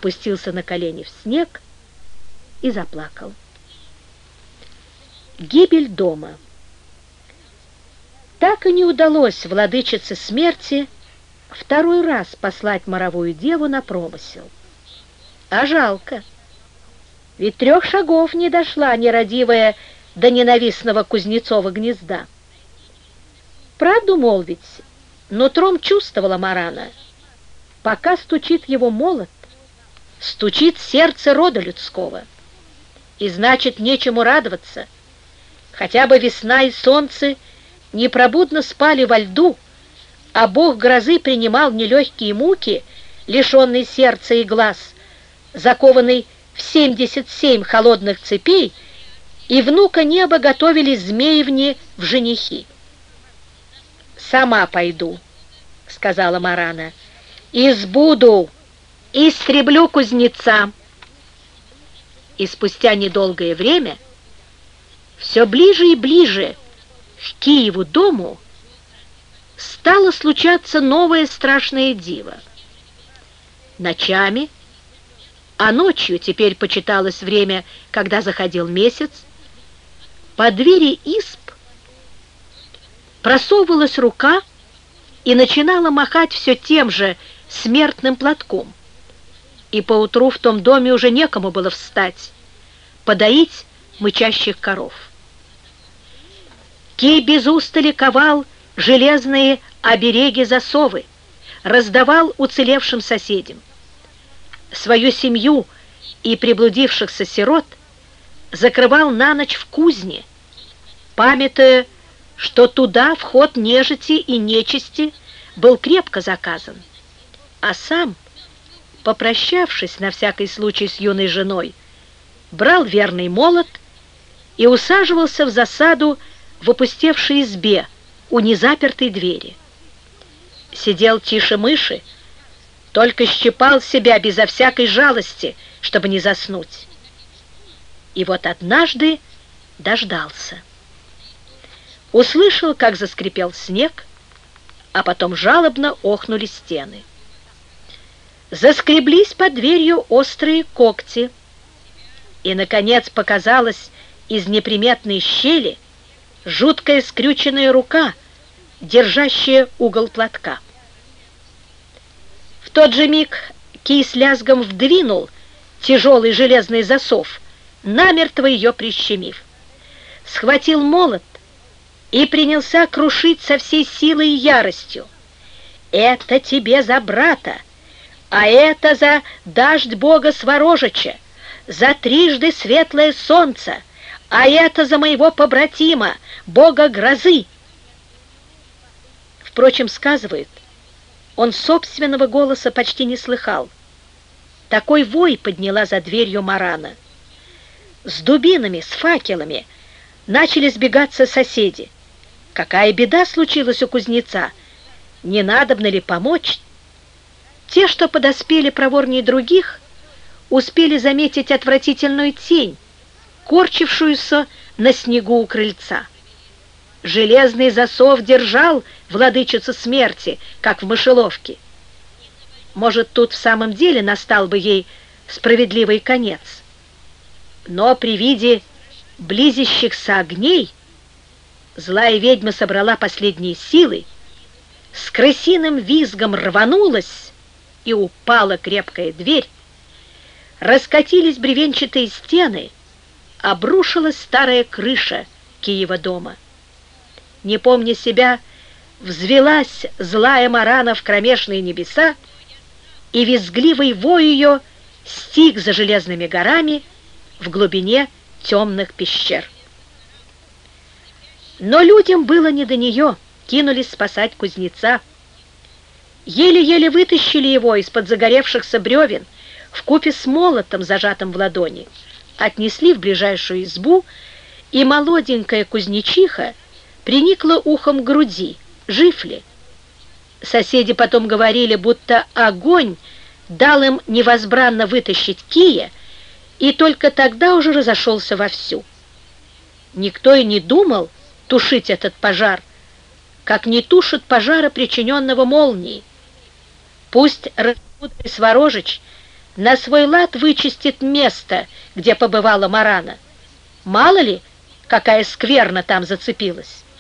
опустился на колени в снег и заплакал. Гибель дома. Так и не удалось владычице смерти второй раз послать моровую деву на промысел. А жалко, ведь 3 шагов не дошла нерадивая до ненавистного Кузнецова гнезда. Правду молвить, нутром чувствовала Марана, пока стучит его молот, стучит сердце рода людского. И значит, нечему радоваться. Хотя бы весна и солнце непробудно спали во льду, а бог грозы принимал нелегкие муки, лишенный сердца и глаз, закованный в 77 холодных цепей, и внука неба готовили змеевне в женихи. «Сама пойду», — сказала Марана, — «избуду, истреблю кузнеца». И спустя недолгое время все ближе и ближе к Киеву дому стало случаться новое страшное диво. Ночами, а ночью теперь почиталось время, когда заходил месяц, по двери изб просовывалась рука и начинала махать все тем же смертным платком. И поутру в том доме уже некому было встать, подоить мычащих коров. Кий без устали ковал железные обереги засовы, раздавал уцелевшим соседям. Свою семью и приблудившихся сирот закрывал на ночь в кузне, памятуя, что туда вход нежити и нечисти был крепко заказан, а сам, попрощавшись на всякий случай с юной женой, брал верный молот и усаживался в засаду в опустевшей избе у незапертой двери. Сидел тише мыши, только щипал себя безо всякой жалости, чтобы не заснуть. И вот однажды дождался. Услышал, как заскрипел снег, а потом жалобно охнули стены. Заскреблись под дверью острые когти, и, наконец, показалась из неприметной щели жуткая скрюченная рука, держащая угол платка. В тот же миг Кий с лязгом вдвинул тяжелый железный засов, намертво ее прищемив. Схватил молот и принялся крушить со всей силой и яростью. «Это тебе за брата, а это за дождь бога Сворожича, за трижды светлое солнце, а это за моего побратима, бога грозы». Впрочем, сказывают, он собственного голоса почти не слыхал. Такой вой подняла за дверью Марана. С дубинами, с факелами начали сбегаться соседи. Какая беда случилась у кузнеца? Не надобно ли помочь? Те, что подоспели проворнее других, успели заметить отвратительную тень, корчившуюся на снегу у крыльца. Железный засов держал владычицу смерти, как в мышеловке. Может, тут в самом деле настал бы ей справедливый конец. Но при виде близящихся огней злая ведьма собрала последние силы, с крысиным визгом рванулась, и упала крепкая дверь, раскатились бревенчатые стены, обрушилась старая крыша Киева дома. Не помня себя, взвелась злая Марана в кромешные небеса, и визгливый вой ее стих за железными горами в глубине темных пещер. Но людям было не до нее, кинулись спасать кузнеца. Еле-еле вытащили его из-под загоревшихся бревен вкупе с молотом, зажатым в ладони, отнесли в ближайшую избу, и молоденькая кузнечиха приникла ухом к груди, жив ли. Соседи потом говорили, будто огонь дал им невозбранно вытащить Кия, и только тогда уже разошелся вовсю. Никто и не думал тушить этот пожар, как не тушат пожара, причиненного молнией. Пусть распутный Сворожич на свой лад вычистит место, где побывала Марана. Мало ли, какая скверна там зацепилась.